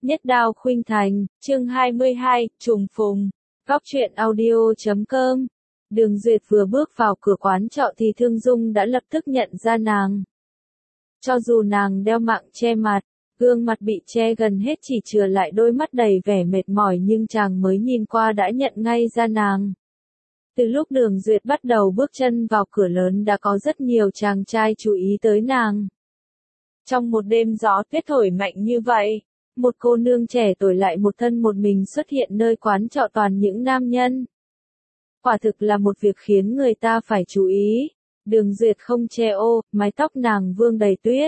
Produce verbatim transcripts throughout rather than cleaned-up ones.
Nhất Đao Khuynh Thành, chương hai mươi hai, trùng phùng. Góc truyện audio chấm com. Đường Duyệt vừa bước vào cửa quán trọ thì Thương Dung đã lập tức nhận ra nàng. Cho dù nàng đeo mạng che mặt, gương mặt bị che gần hết chỉ chừa lại đôi mắt đầy vẻ mệt mỏi nhưng chàng mới nhìn qua đã nhận ngay ra nàng. Từ lúc Đường Duyệt bắt đầu bước chân vào cửa lớn đã có rất nhiều chàng trai chú ý tới nàng. Trong một đêm gió tuyết thổi mạnh như vậy, một cô nương trẻ tuổi lại một thân một mình xuất hiện nơi quán trọ toàn những nam nhân. Quả thực là một việc khiến người ta phải chú ý. Đường Duyệt không che ô, mái tóc nàng vương đầy tuyết.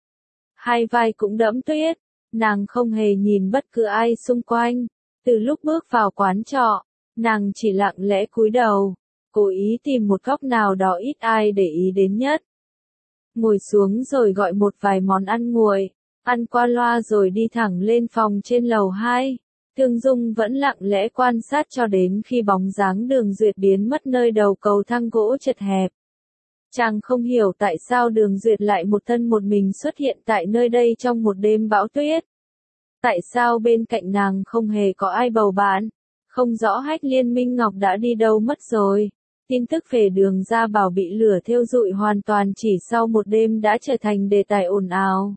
Hai vai cũng đẫm tuyết, nàng không hề nhìn bất cứ ai xung quanh. Từ lúc bước vào quán trọ, nàng chỉ lặng lẽ cúi đầu, cố ý tìm một góc nào đó ít ai để ý đến nhất. Ngồi xuống rồi gọi một vài món ăn nguội, ăn qua loa rồi đi thẳng lên phòng trên lầu hai. Thương Dung vẫn lặng lẽ quan sát cho đến khi bóng dáng Đường Duyệt biến mất nơi đầu cầu thang gỗ chật hẹp. Chàng không hiểu tại sao Đường Duyệt lại một thân một mình xuất hiện tại nơi đây trong một đêm bão tuyết. Tại sao bên cạnh nàng không hề có ai bầu bạn? Không rõ Hách Liên Minh Ngọc đã đi đâu mất rồi. Tin tức về Đường Gia Bảo bị lửa thiêu rụi hoàn toàn chỉ sau một đêm đã trở thành đề tài ồn ào.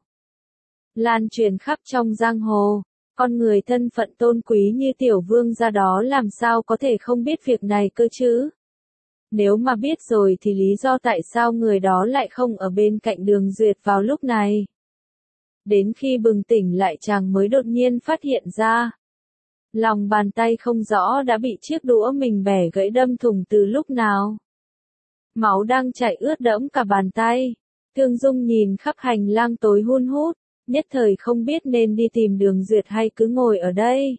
Lan truyền khắp trong giang hồ, con người thân phận tôn quý như tiểu vương gia đó làm sao có thể không biết việc này cơ chứ? Nếu mà biết rồi thì lý do tại sao người đó lại không ở bên cạnh Đường Duyệt vào lúc này? Đến khi bừng tỉnh lại chàng mới đột nhiên phát hiện ra. Lòng bàn tay không rõ đã bị chiếc đũa mình bẻ gãy đâm thủng từ lúc nào. Máu đang chảy ướt đẫm cả bàn tay. Thương Dung nhìn khắp hành lang tối hun hút, nhất thời không biết nên đi tìm Đường Duyệt hay cứ ngồi ở đây.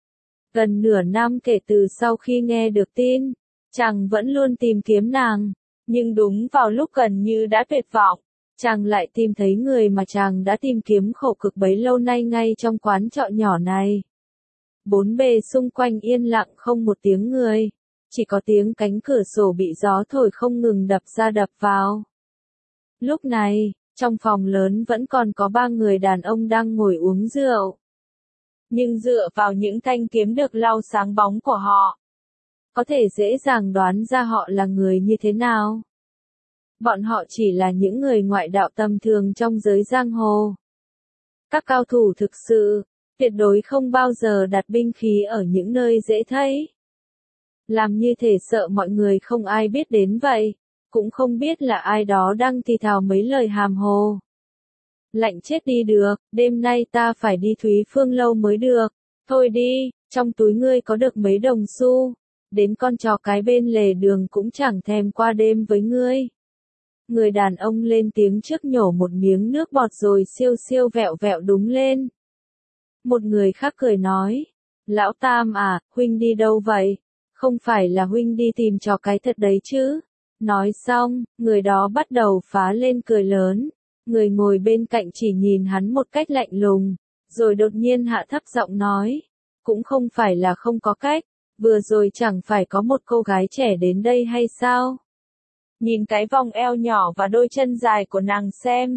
Gần nửa năm kể từ sau khi nghe được tin, chàng vẫn luôn tìm kiếm nàng, nhưng đúng vào lúc gần như đã tuyệt vọng, chàng lại tìm thấy người mà chàng đã tìm kiếm khổ cực bấy lâu nay ngay trong quán trọ nhỏ này. Bốn bề xung quanh yên lặng không một tiếng người, chỉ có tiếng cánh cửa sổ bị gió thổi không ngừng đập ra đập vào. Lúc này, trong phòng lớn vẫn còn có ba người đàn ông đang ngồi uống rượu. Nhưng dựa vào những thanh kiếm được lau sáng bóng của họ, có thể dễ dàng đoán ra họ là người như thế nào. Bọn họ chỉ là những người ngoại đạo tầm thường trong giới giang hồ. Các cao thủ thực sự, tuyệt đối không bao giờ đặt binh khí ở những nơi dễ thấy. Làm như thể sợ mọi người không ai biết đến vậy, cũng không biết là ai đó đang thì thào mấy lời hàm hồ. Lạnh chết đi được, đêm nay ta phải đi Thúy Phương Lâu mới được. Thôi đi, trong túi ngươi có được mấy đồng xu, đến con chó cái bên lề đường cũng chẳng thèm qua đêm với ngươi. Người đàn ông lên tiếng trước nhổ một miếng nước bọt rồi siêu siêu vẹo vẹo đúng lên. Một người khác cười nói, lão Tam à, huynh đi đâu vậy? Không phải là huynh đi tìm chó cái thật đấy chứ? Nói xong, người đó bắt đầu phá lên cười lớn. Người ngồi bên cạnh chỉ nhìn hắn một cách lạnh lùng, rồi đột nhiên hạ thấp giọng nói, cũng không phải là không có cách, vừa rồi chẳng phải có một cô gái trẻ đến đây hay sao? Nhìn cái vòng eo nhỏ và đôi chân dài của nàng xem.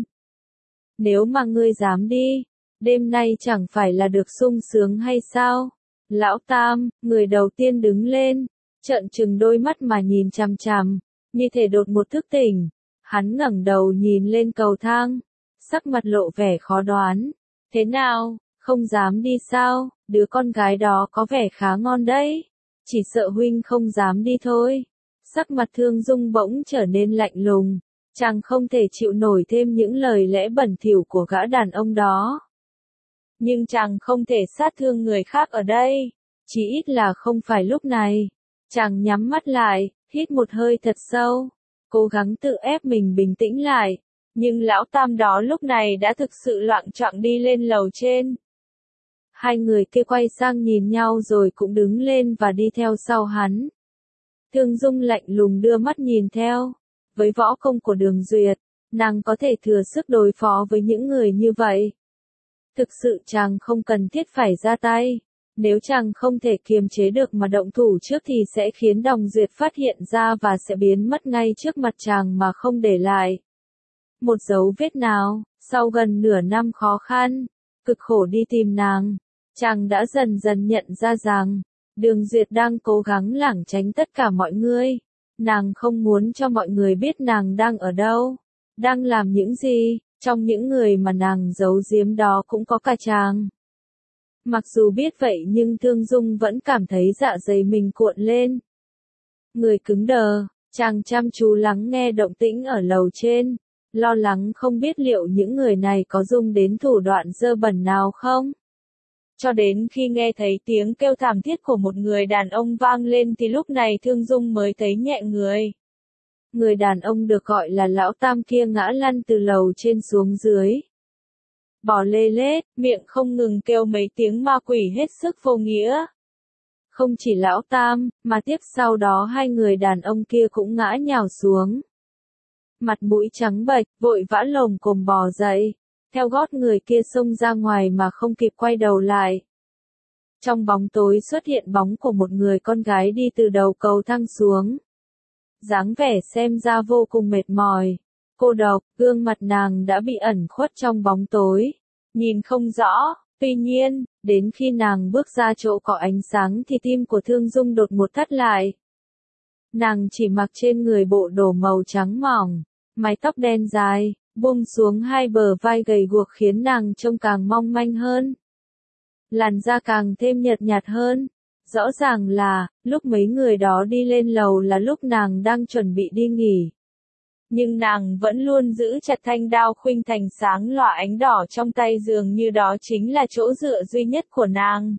Nếu mà ngươi dám đi, đêm nay chẳng phải là được sung sướng hay sao? Lão Tam, người đầu tiên đứng lên, trợn trừng đôi mắt mà nhìn chằm chằm, như thể đột một thức tỉnh. Hắn ngẩng đầu nhìn lên cầu thang, sắc mặt lộ vẻ khó đoán. Thế nào, không dám đi sao? Đứa con gái đó có vẻ khá ngon đấy. Chỉ sợ huynh không dám đi thôi. Sắc mặt Thương Dung bỗng trở nên lạnh lùng. Chàng không thể chịu nổi thêm những lời lẽ bẩn thỉu của gã đàn ông đó. Nhưng chàng không thể sát thương người khác ở đây. Chỉ ít là không phải lúc này. Chàng nhắm mắt lại, hít một hơi thật sâu. Cố gắng tự ép mình bình tĩnh lại, nhưng lão Tam đó lúc này đã thực sự loạng choạng đi lên lầu trên. Hai người kia quay sang nhìn nhau rồi cũng đứng lên và đi theo sau hắn. Thương Dung lạnh lùng đưa mắt nhìn theo. Với võ công của Đường Duyệt, nàng có thể thừa sức đối phó với những người như vậy. Thực sự chàng không cần thiết phải ra tay. Nếu chàng không thể kiềm chế được mà động thủ trước thì sẽ khiến Đồng Duyệt phát hiện ra và sẽ biến mất ngay trước mặt chàng mà không để lại một dấu vết nào. Sau gần nửa năm khó khăn, cực khổ đi tìm nàng, Chàng đã dần dần nhận ra rằng, Đường Duyệt đang cố gắng lảng tránh tất cả mọi người. Nàng không muốn cho mọi người biết nàng đang ở đâu, đang làm những gì, trong những người mà nàng giấu giếm đó cũng có cả chàng. Mặc dù biết vậy nhưng Thương Dung vẫn cảm thấy dạ dày mình cuộn lên. Người cứng đờ, chàng chăm chú lắng nghe động tĩnh ở lầu trên, lo lắng không biết liệu những người này có dùng đến thủ đoạn dơ bẩn nào không. Cho đến khi nghe thấy tiếng kêu thảm thiết của một người đàn ông vang lên thì lúc này Thương Dung mới thấy nhẹ người. Người đàn ông được gọi là lão tam kia ngã lăn từ lầu trên xuống dưới. Bò lê lết, miệng không ngừng kêu mấy tiếng ma quỷ hết sức vô nghĩa. Không chỉ lão tam, mà tiếp sau đó hai người đàn ông kia cũng ngã nhào xuống. Mặt mũi trắng bệch, vội vã lồm cồm bò dậy, theo gót người kia xông ra ngoài mà không kịp quay đầu lại. Trong bóng tối xuất hiện bóng của một người con gái đi từ đầu cầu thang xuống. Dáng vẻ xem ra vô cùng mệt mỏi, cô độc, gương mặt nàng đã bị ẩn khuất trong bóng tối, nhìn không rõ. Tuy nhiên, đến khi nàng bước ra chỗ có ánh sáng thì tim của Thương Dung đột ngột thắt lại. Nàng chỉ mặc trên người bộ đồ màu trắng mỏng, mái tóc đen dài, buông xuống hai bờ vai gầy guộc khiến nàng trông càng mong manh hơn. Làn da càng thêm nhợt nhạt hơn. Rõ ràng là, lúc mấy người đó đi lên lầu là lúc nàng đang chuẩn bị đi nghỉ. Nhưng nàng vẫn luôn giữ chặt thanh đao khuynh thành sáng lòa ánh đỏ trong tay, dường như đó chính là chỗ dựa duy nhất của nàng.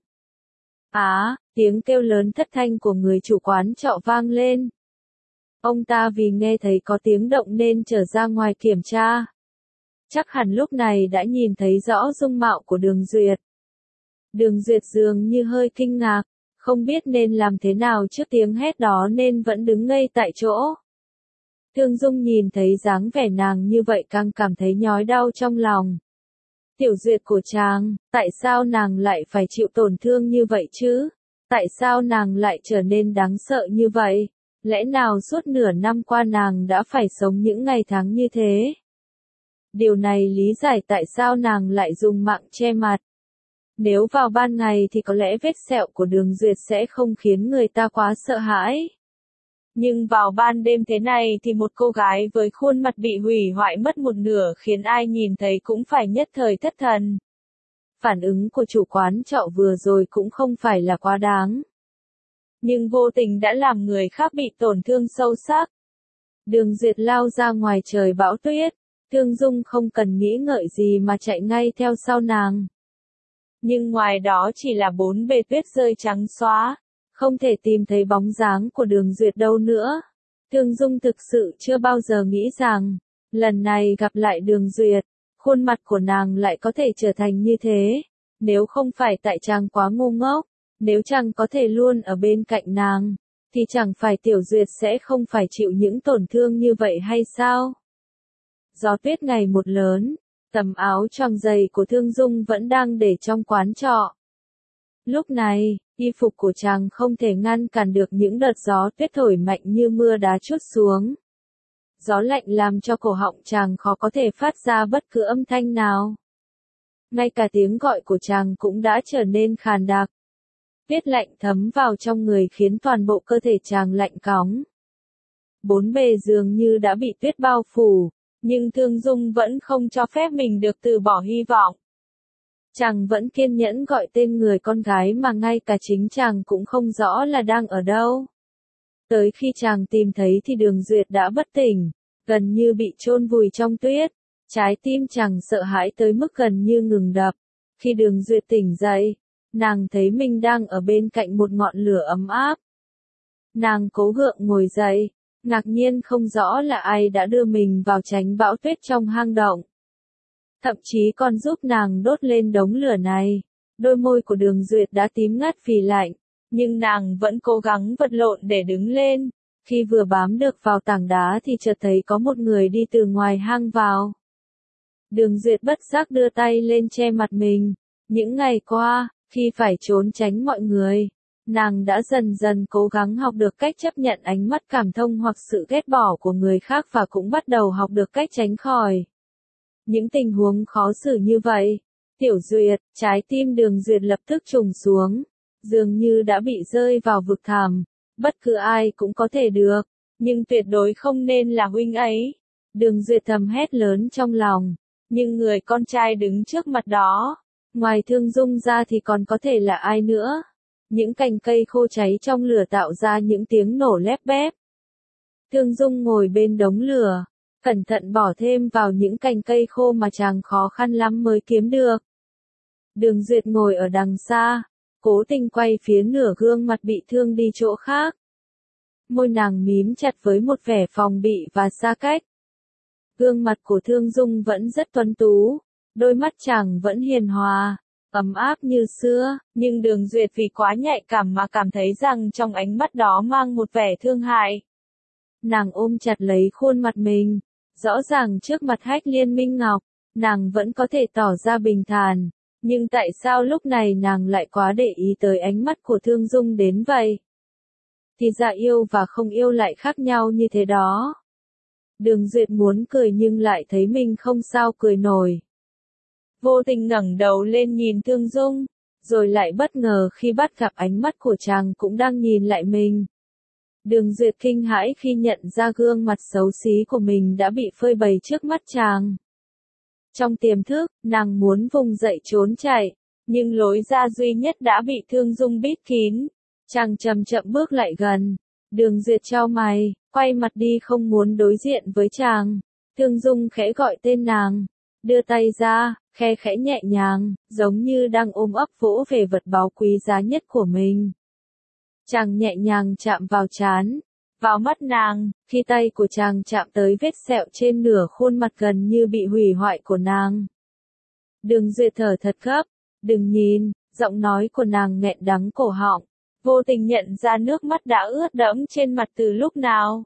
Á, tiếng kêu lớn thất thanh của người chủ quán trọ vang lên. Ông ta vì nghe thấy có tiếng động nên trở ra ngoài kiểm tra. Chắc hẳn lúc này đã nhìn thấy rõ dung mạo của Đường Duyệt. Đường Duyệt dường như hơi kinh ngạc, không biết nên làm thế nào trước tiếng hét đó nên vẫn đứng ngây tại chỗ. Thương Dung nhìn thấy dáng vẻ nàng như vậy càng cảm thấy nhói đau trong lòng. Tiểu Duyệt của chàng, tại sao nàng lại phải chịu tổn thương như vậy chứ? Tại sao nàng lại trở nên đáng sợ như vậy? Lẽ nào suốt nửa năm qua nàng đã phải sống những ngày tháng như thế? Điều này lý giải tại sao nàng lại dùng mạng che mặt. Nếu vào ban ngày thì có lẽ vết sẹo của Đường Duyệt sẽ không khiến người ta quá sợ hãi. Nhưng vào ban đêm thế này thì một cô gái với khuôn mặt bị hủy hoại mất một nửa khiến ai nhìn thấy cũng phải nhất thời thất thần. Phản ứng của chủ quán trọ vừa rồi cũng không phải là quá đáng. Nhưng vô tình đã làm người khác bị tổn thương sâu sắc. Đường Duyệt lao ra ngoài trời bão tuyết, Thương Dung không cần nghĩ ngợi gì mà chạy ngay theo sau nàng. Nhưng ngoài đó chỉ là bốn bề tuyết rơi trắng xóa, không thể tìm thấy bóng dáng của Đường Duyệt đâu nữa. Thương Dung thực sự chưa bao giờ nghĩ rằng, lần này gặp lại Đường Duyệt, khuôn mặt của nàng lại có thể trở thành như thế. Nếu không phải tại chàng quá ngu ngốc, nếu chàng có thể luôn ở bên cạnh nàng, thì chẳng phải Tiểu Duyệt sẽ không phải chịu những tổn thương như vậy hay sao? Gió tuyết ngày một lớn, tấm áo choàng dày của Thương Dung vẫn đang để trong quán trọ. Lúc này, y phục của chàng không thể ngăn cản được những đợt gió tuyết thổi mạnh như mưa đá trút xuống. Gió lạnh làm cho cổ họng chàng khó có thể phát ra bất cứ âm thanh nào. Ngay cả tiếng gọi của chàng cũng đã trở nên khàn đặc. Tuyết lạnh thấm vào trong người khiến toàn bộ cơ thể chàng lạnh cóng. Bốn bề dường như đã bị tuyết bao phủ, nhưng Thương Dung vẫn không cho phép mình được từ bỏ hy vọng. Chàng vẫn kiên nhẫn gọi tên người con gái mà ngay cả chính chàng cũng không rõ là đang ở đâu. Tới khi chàng tìm thấy thì Đường Duyệt đã bất tỉnh, gần như bị chôn vùi trong tuyết. Trái tim chàng sợ hãi tới mức gần như ngừng đập. Khi Đường Duyệt tỉnh dậy, nàng thấy mình đang ở bên cạnh một ngọn lửa ấm áp. Nàng cố gượng ngồi dậy, ngạc nhiên không rõ là ai đã đưa mình vào tránh bão tuyết trong hang động. Thậm chí còn giúp nàng đốt lên đống lửa này. Đôi môi của Đường Duyệt đã tím ngắt vì lạnh, nhưng nàng vẫn cố gắng vật lộn để đứng lên. Khi vừa bám được vào tảng đá thì chợt thấy có một người đi từ ngoài hang vào. Đường Duyệt bất giác đưa tay lên che mặt mình. Những ngày qua, khi phải trốn tránh mọi người, nàng đã dần dần cố gắng học được cách chấp nhận ánh mắt cảm thông hoặc sự ghét bỏ của người khác và cũng bắt đầu học được cách tránh khỏi những tình huống khó xử như vậy. Tiểu Duyệt, trái tim Đường Duyệt lập tức trùng xuống, dường như đã bị rơi vào vực thẳm, bất cứ ai cũng có thể được, nhưng tuyệt đối không nên là huynh ấy. Đường Duyệt thầm hét lớn trong lòng, nhưng người con trai đứng trước mặt đó, ngoài Thương Dung ra thì còn có thể là ai nữa? Những cành cây khô cháy trong lửa tạo ra những tiếng nổ lép bép. Thương Dung ngồi bên đống lửa, cẩn thận bỏ thêm vào những cành cây khô mà chàng khó khăn lắm mới kiếm được. Đường Duyệt ngồi ở đằng xa, cố tình quay phía nửa gương mặt bị thương đi chỗ khác. Môi nàng mím chặt với một vẻ phòng bị và xa cách. Gương mặt của Thương Dung vẫn rất tuấn tú, đôi mắt chàng vẫn hiền hòa, ấm áp như xưa, nhưng Đường Duyệt vì quá nhạy cảm mà cảm thấy rằng trong ánh mắt đó mang một vẻ thương hại. Nàng ôm chặt lấy khuôn mặt mình, rõ ràng trước mặt Hách Liên Minh Ngọc, nàng vẫn có thể tỏ ra bình thản, nhưng tại sao lúc này nàng lại quá để ý tới ánh mắt của Thương Dung đến vậy? Thì ra yêu và không yêu lại khác nhau như thế đó. Đường Duyệt muốn cười nhưng lại thấy mình không sao cười nổi. Vô tình ngẩng đầu lên nhìn Thương Dung, rồi lại bất ngờ khi bắt gặp ánh mắt của chàng cũng đang nhìn lại mình. Đường Duyệt kinh hãi khi nhận ra gương mặt xấu xí của mình đã bị phơi bày trước mắt chàng. Trong tiềm thức, nàng muốn vùng dậy trốn chạy, nhưng lối ra duy nhất đã bị Thương Dung bít kín. Chàng chậm chậm bước lại gần. Đường Duyệt chau mày, quay mặt đi không muốn đối diện với chàng. Thương Dung khẽ gọi tên nàng, đưa tay ra, khe khẽ nhẹ nhàng, giống như đang ôm ấp vỗ về vật báu quý giá nhất của mình. Chàng nhẹ nhàng chạm vào trán, vào mắt nàng, khi tay của chàng chạm tới vết sẹo trên nửa khuôn mặt gần như bị hủy hoại của nàng. Đường Duyệt thở thật gấp, đừng nhìn, giọng nói của nàng nghẹn đắng cổ họng, vô tình nhận ra nước mắt đã ướt đẫm trên mặt từ lúc nào.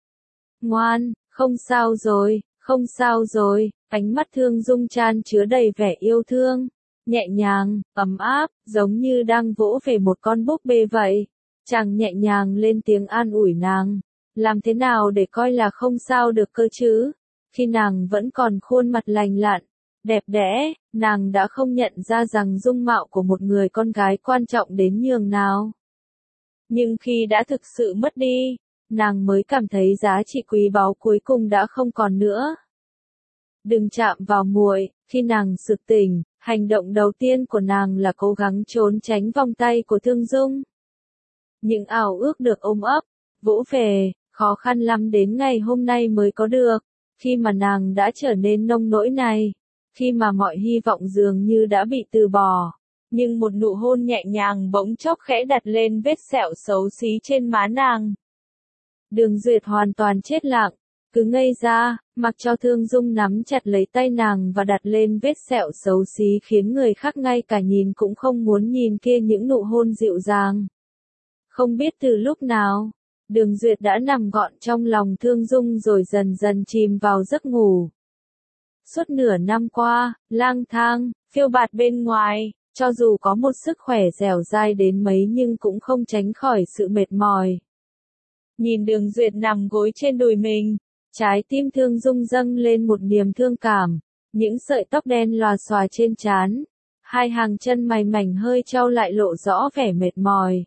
Ngoan, không sao rồi, không sao rồi, ánh mắt Thương Dung chan chứa đầy vẻ yêu thương, nhẹ nhàng, ấm áp, giống như đang vỗ về một con búp bê vậy. Chàng nhẹ nhàng lên tiếng an ủi nàng, làm thế nào để coi là không sao được cơ chứ? Khi nàng vẫn còn khuôn mặt lành lặn, đẹp đẽ, nàng đã không nhận ra rằng dung mạo của một người con gái quan trọng đến nhường nào. Nhưng khi đã thực sự mất đi, nàng mới cảm thấy giá trị quý báu cuối cùng đã không còn nữa. Đừng chạm vào muội, khi nàng sực tỉnh, hành động đầu tiên của nàng là cố gắng trốn tránh vòng tay của Thương Dung. Những ảo ước được ôm ấp, vỗ về, khó khăn lắm đến ngày hôm nay mới có được, khi mà nàng đã trở nên nông nỗi này, khi mà mọi hy vọng dường như đã bị từ bỏ, nhưng một nụ hôn nhẹ nhàng bỗng chốc khẽ đặt lên vết sẹo xấu xí trên má nàng. Đường Duyệt hoàn toàn chết lặng, cứ ngây ra, mặc cho Thương Dung nắm chặt lấy tay nàng và đặt lên vết sẹo xấu xí khiến người khác ngay cả nhìn cũng không muốn nhìn kia những nụ hôn dịu dàng. Không biết từ lúc nào, Đường Duyệt đã nằm gọn trong lòng Thương Dung rồi dần dần chìm vào giấc ngủ. Suốt nửa năm qua, lang thang, phiêu bạt bên ngoài, cho dù có một sức khỏe dẻo dai đến mấy nhưng cũng không tránh khỏi sự mệt mỏi. Nhìn Đường Duyệt nằm gối trên đùi mình, trái tim Thương Dung dâng lên một niềm thương cảm, những sợi tóc đen lòa xòa trên trán, hai hàng chân mày mảnh hơi trao lại lộ rõ vẻ mệt mỏi.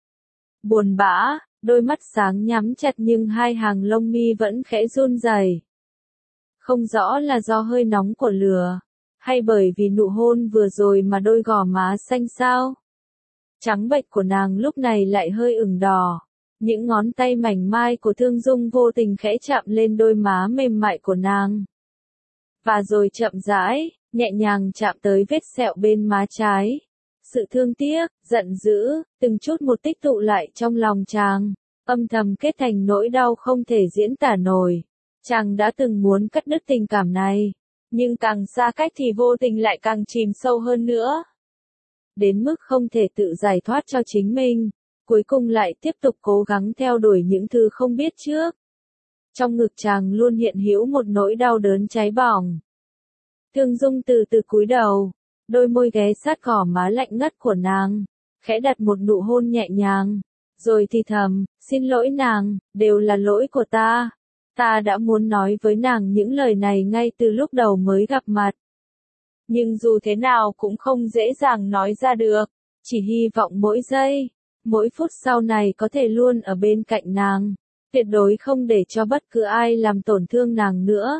Buồn bã, đôi mắt sáng nhắm chặt nhưng hai hàng lông mi vẫn khẽ run rẩy. Không rõ là do hơi nóng của lửa, hay bởi vì nụ hôn vừa rồi mà đôi gò má xanh xao. Trắng bệch của nàng lúc này lại hơi ửng đỏ. Những ngón tay mảnh mai của Thương Dung vô tình khẽ chạm lên đôi má mềm mại của nàng. Và rồi chậm rãi, nhẹ nhàng chạm tới vết sẹo bên má trái. Sự thương tiếc, giận dữ, từng chút một tích tụ lại trong lòng chàng, âm thầm kết thành nỗi đau không thể diễn tả nổi. Chàng đã từng muốn cắt đứt tình cảm này, nhưng càng xa cách thì vô tình lại càng chìm sâu hơn nữa. Đến mức không thể tự giải thoát cho chính mình, cuối cùng lại tiếp tục cố gắng theo đuổi những thứ không biết trước. Trong ngực chàng luôn hiện hữu một nỗi đau đớn cháy bỏng. Thương Dung từ từ cúi đầu, đôi môi ghé sát gò má lạnh ngắt của nàng, khẽ đặt một nụ hôn nhẹ nhàng, rồi thì thầm, xin lỗi nàng, đều là lỗi của ta. Ta đã muốn nói với nàng những lời này ngay từ lúc đầu mới gặp mặt. nhưng dù thế nào cũng không dễ dàng nói ra được, chỉ hy vọng mỗi giây, mỗi phút sau này có thể luôn ở bên cạnh nàng, tuyệt đối không để cho bất cứ ai làm tổn thương nàng nữa.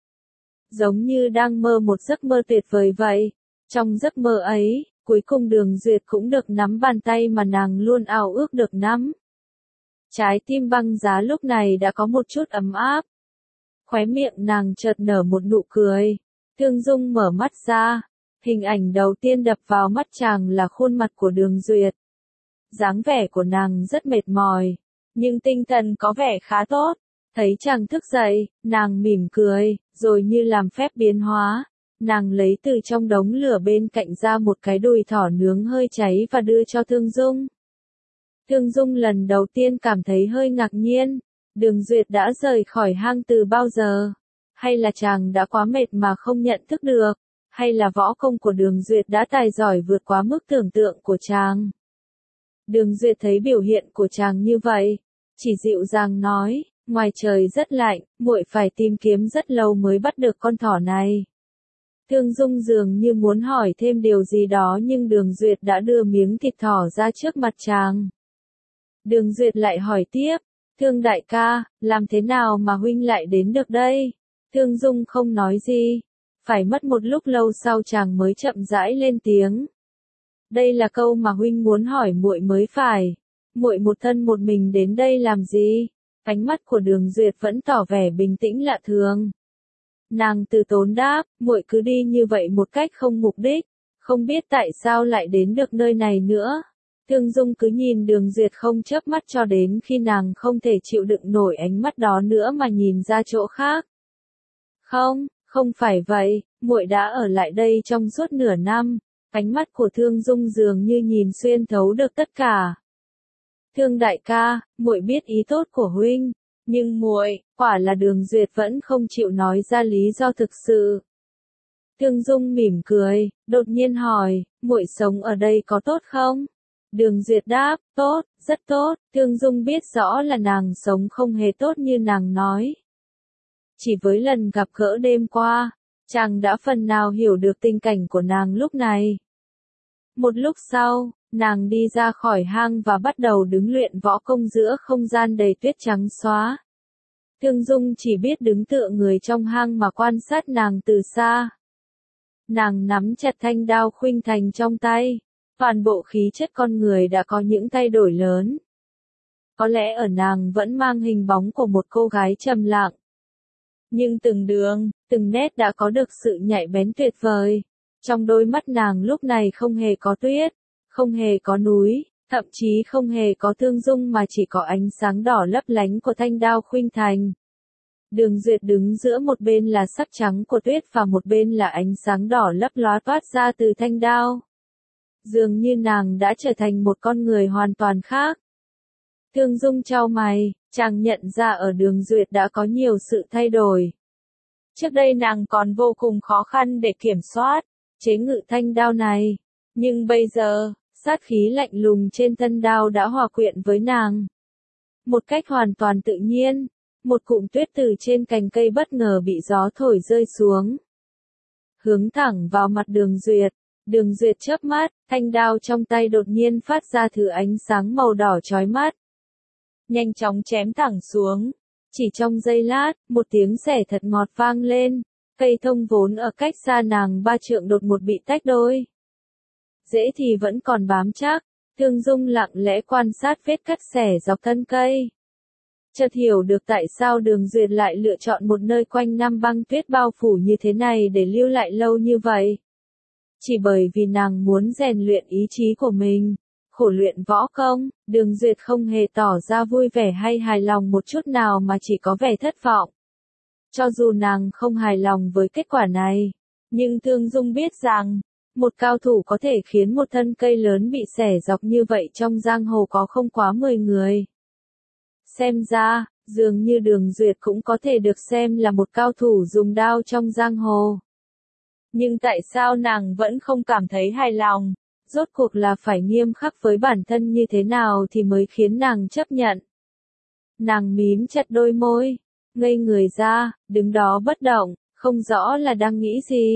Giống như đang mơ một giấc mơ tuyệt vời vậy, trong giấc mơ ấy, cuối cùng Đường Duyệt cũng được nắm bàn tay mà nàng luôn ao ước được nắm. Trái tim băng giá lúc này đã có một chút ấm áp. Khóe miệng nàng chợt nở một nụ cười. Thương Dung mở mắt ra, hình ảnh đầu tiên đập vào mắt chàng là khuôn mặt của Đường Duyệt. Dáng vẻ của nàng rất mệt mỏi, nhưng tinh thần có vẻ khá tốt. Thấy chàng thức dậy, nàng mỉm cười, rồi như làm phép biến hóa, nàng lấy từ trong đống lửa bên cạnh ra một cái đùi thỏ nướng hơi cháy và đưa cho Thương Dung. Thương Dung lần đầu tiên cảm thấy hơi ngạc nhiên, Đường Duyệt đã rời khỏi hang từ bao giờ? Hay là chàng đã quá mệt mà không nhận thức được? Hay là võ công của Đường Duyệt đã tài giỏi vượt quá mức tưởng tượng của chàng? Đường Duyệt thấy biểu hiện của chàng như vậy, chỉ dịu dàng nói, ngoài trời rất lạnh, muội phải tìm kiếm rất lâu mới bắt được con thỏ này. Thương Dung dường như muốn hỏi thêm điều gì đó nhưng Đường Duyệt đã đưa miếng thịt thỏ ra trước mặt chàng. Đường Duyệt lại hỏi tiếp, Thương đại ca, làm thế nào mà huynh lại đến được đây? Thương Dung không nói gì, phải mất một lúc lâu sau chàng mới chậm rãi lên tiếng. Đây là câu mà huynh muốn hỏi muội mới phải. Muội một thân một mình đến đây làm gì? Ánh mắt của Đường Duyệt vẫn tỏ vẻ bình tĩnh lạ thường. Nàng từ tốn đáp, muội cứ đi như vậy một cách không mục đích, không biết tại sao lại đến được nơi này nữa. Thương Dung cứ nhìn Đường Duyệt không chớp mắt cho đến khi nàng không thể chịu đựng nổi ánh mắt đó nữa mà nhìn ra chỗ khác. Không, không phải vậy, muội đã ở lại đây trong suốt nửa năm. Ánh mắt của Thương Dung dường như nhìn xuyên thấu được tất cả. Thương đại ca, muội biết ý tốt của huynh, nhưng muội, quả là Đường Duyệt vẫn không chịu nói ra lý do thực sự. Thương Dung mỉm cười, đột nhiên hỏi, muội sống ở đây có tốt không? Đường Duyệt đáp, tốt, rất tốt. Thương Dung biết rõ là nàng sống không hề tốt như nàng nói. Chỉ với lần gặp gỡ đêm qua, chàng đã phần nào hiểu được tình cảnh của nàng lúc này. Một lúc sau, nàng đi ra khỏi hang và bắt đầu đứng luyện võ công giữa không gian đầy tuyết trắng xóa. Thương Dung chỉ biết đứng tựa người trong hang mà quan sát nàng từ xa. Nàng nắm chặt thanh đao khuynh thành trong tay, toàn bộ khí chất con người đã có những thay đổi lớn. Có lẽ ở nàng vẫn mang hình bóng của một cô gái trầm lặng. Nhưng từng đường, từng nét đã có được sự nhạy bén tuyệt vời. Trong đôi mắt nàng lúc này không hề có tuyết, không hề có núi, thậm chí không hề có Thương Dung mà chỉ có ánh sáng đỏ lấp lánh của thanh đao khuynh thành. Đường Duyệt đứng giữa một bên là sắc trắng của tuyết và một bên là ánh sáng đỏ lấp lóa toát ra từ thanh đao. Dường như nàng đã trở thành một con người hoàn toàn khác. Thương Dung chau mày, chàng nhận ra ở Đường Duyệt đã có nhiều sự thay đổi. Trước đây nàng còn vô cùng khó khăn để kiểm soát, chế ngự thanh đao này. Nhưng bây giờ, sát khí lạnh lùng trên thân đao đã hòa quyện với nàng. Một cách hoàn toàn tự nhiên, một cụm tuyết từ trên cành cây bất ngờ bị gió thổi rơi xuống. Hướng thẳng vào mặt Đường Duyệt, Đường Duyệt chớp mắt, thanh đao trong tay đột nhiên phát ra thứ ánh sáng màu đỏ chói mắt. Nhanh chóng chém thẳng xuống. Chỉ trong giây lát, một tiếng xẻ thật ngọt vang lên, cây thông vốn ở cách xa nàng ba trượng đột ngột bị tách đôi. Rễ thì vẫn còn bám chắc, Thương Dung lặng lẽ quan sát vết cắt xẻ dọc thân cây. Chợt hiểu được tại sao Đường Duyệt lại lựa chọn một nơi quanh năm băng tuyết bao phủ như thế này để lưu lại lâu như vậy. Chỉ bởi vì nàng muốn rèn luyện ý chí của mình, khổ luyện võ công. Đường Duyệt không hề tỏ ra vui vẻ hay hài lòng một chút nào mà chỉ có vẻ thất vọng. Cho dù nàng không hài lòng với kết quả này, nhưng Thương Dung biết rằng, một cao thủ có thể khiến một thân cây lớn bị xẻ dọc như vậy trong giang hồ có không quá mười người. Xem ra, dường như Đường Duyệt cũng có thể được xem là một cao thủ dùng đao trong giang hồ. Nhưng tại sao nàng vẫn không cảm thấy hài lòng? Rốt cuộc là phải nghiêm khắc với bản thân như thế nào thì mới khiến nàng chấp nhận? Nàng mím chặt đôi môi, ngây người ra, đứng đó bất động, không rõ là đang nghĩ gì.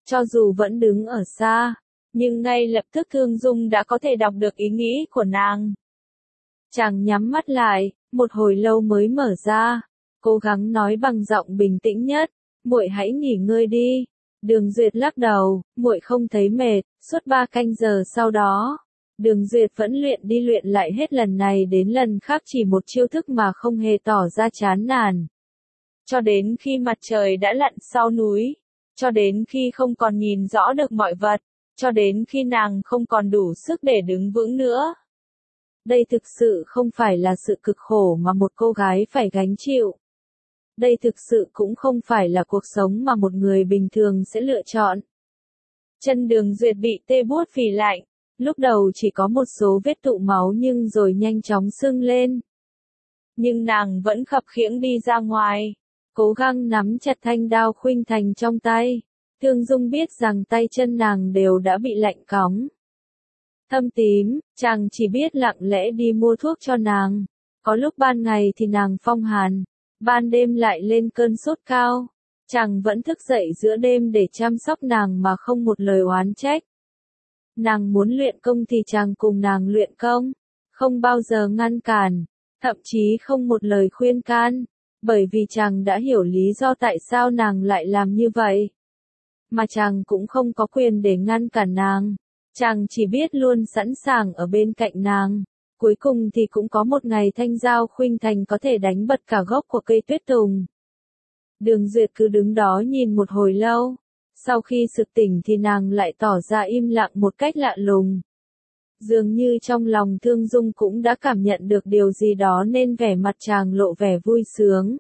Cho dù vẫn đứng ở xa, nhưng ngay lập tức Thương Dung đã có thể đọc được ý nghĩ của nàng. Chàng nhắm mắt lại, một hồi lâu mới mở ra, cố gắng nói bằng giọng bình tĩnh nhất, muội hãy nghỉ ngơi đi. Đường Duyệt lắc đầu, muội không thấy mệt. Suốt ba canh giờ sau đó, Đường Duyệt vẫn luyện đi luyện lại hết lần này đến lần khác chỉ một chiêu thức mà không hề tỏ ra chán nản. Cho đến khi mặt trời đã lặn sau núi, cho đến khi không còn nhìn rõ được mọi vật, cho đến khi nàng không còn đủ sức để đứng vững nữa. Đây thực sự không phải là sự cực khổ mà một cô gái phải gánh chịu. Đây thực sự cũng không phải là cuộc sống mà một người bình thường sẽ lựa chọn. Chân Đường Duyệt bị tê buốt vì lạnh, lúc đầu chỉ có một số vết tụ máu nhưng rồi nhanh chóng sưng lên. Nhưng nàng vẫn khập khiễng đi ra ngoài, cố gắng nắm chặt thanh đao khuynh thành trong tay. Thương Dung biết rằng tay chân nàng đều đã bị lạnh cóng. Thâm tím, chàng chỉ biết lặng lẽ đi mua thuốc cho nàng. Có lúc ban ngày thì nàng phong hàn, ban đêm lại lên cơn sốt cao. Chàng vẫn thức dậy giữa đêm để chăm sóc nàng mà không một lời oán trách. Nàng muốn luyện công thì chàng cùng nàng luyện công, không bao giờ ngăn cản, thậm chí không một lời khuyên can, bởi vì chàng đã hiểu lý do tại sao nàng lại làm như vậy. Mà chàng cũng không có quyền để ngăn cản nàng, chàng chỉ biết luôn sẵn sàng ở bên cạnh nàng. Cuối cùng thì cũng có một ngày thanh dao khuynh thành có thể đánh bật cả gốc của cây tuyết tùng. Đường Duyệt cứ đứng đó nhìn một hồi lâu, sau khi sực tỉnh thì nàng lại tỏ ra im lặng một cách lạ lùng. Dường như trong lòng Thương Dung cũng đã cảm nhận được điều gì đó nên vẻ mặt chàng lộ vẻ vui sướng.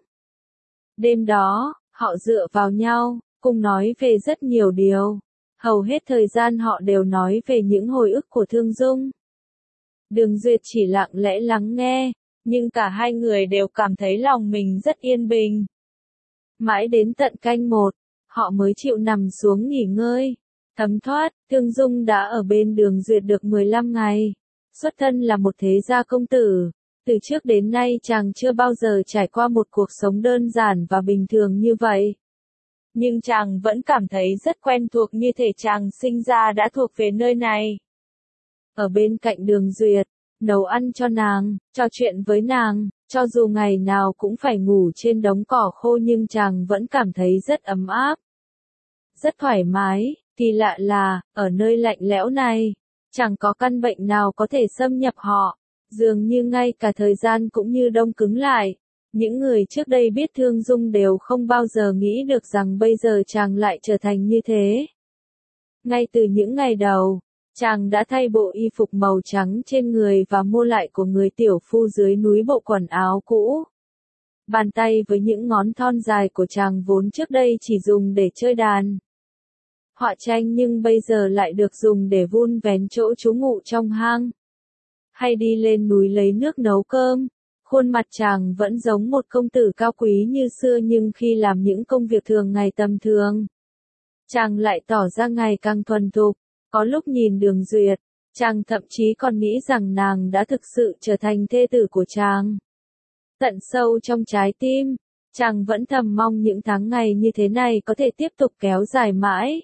Đêm đó, họ dựa vào nhau, cùng nói về rất nhiều điều. Hầu hết thời gian họ đều nói về những hồi ức của Thương Dung. Đường Duyệt chỉ lặng lẽ lắng nghe, nhưng cả hai người đều cảm thấy lòng mình rất yên bình. Mãi đến tận canh một, họ mới chịu nằm xuống nghỉ ngơi. Thấm thoát, Thương Dung đã ở bên Đường Duyệt được mười lăm ngày. Xuất thân là một thế gia công tử, từ trước đến nay chàng chưa bao giờ trải qua một cuộc sống đơn giản và bình thường như vậy. Nhưng chàng vẫn cảm thấy rất quen thuộc, như thể chàng sinh ra đã thuộc về nơi này. Ở bên cạnh Đường Duyệt, nấu ăn cho nàng, trò chuyện với nàng, cho dù ngày nào cũng phải ngủ trên đống cỏ khô nhưng chàng vẫn cảm thấy rất ấm áp, rất thoải mái. Kỳ lạ là, ở nơi lạnh lẽo này, chẳng có căn bệnh nào có thể xâm nhập họ, dường như ngay cả thời gian cũng như đông cứng lại. Những người trước đây biết Thương Dung đều không bao giờ nghĩ được rằng bây giờ chàng lại trở thành như thế. Ngay từ những ngày đầu, chàng đã thay bộ y phục màu trắng trên người và mua lại của người tiểu phu dưới núi bộ quần áo cũ. Bàn tay với những ngón thon dài của chàng vốn trước đây chỉ dùng để chơi đàn, họa tranh nhưng bây giờ lại được dùng để vun vén chỗ trú ngụ trong hang, hay đi lên núi lấy nước nấu cơm. Khuôn mặt chàng vẫn giống một công tử cao quý như xưa, nhưng khi làm những công việc thường ngày tầm thường, chàng lại tỏ ra ngày càng thuần thục. Có lúc nhìn Đường Duyệt, chàng thậm chí còn nghĩ rằng nàng đã thực sự trở thành thê tử của chàng. Tận sâu trong trái tim, chàng vẫn thầm mong những tháng ngày như thế này có thể tiếp tục kéo dài mãi.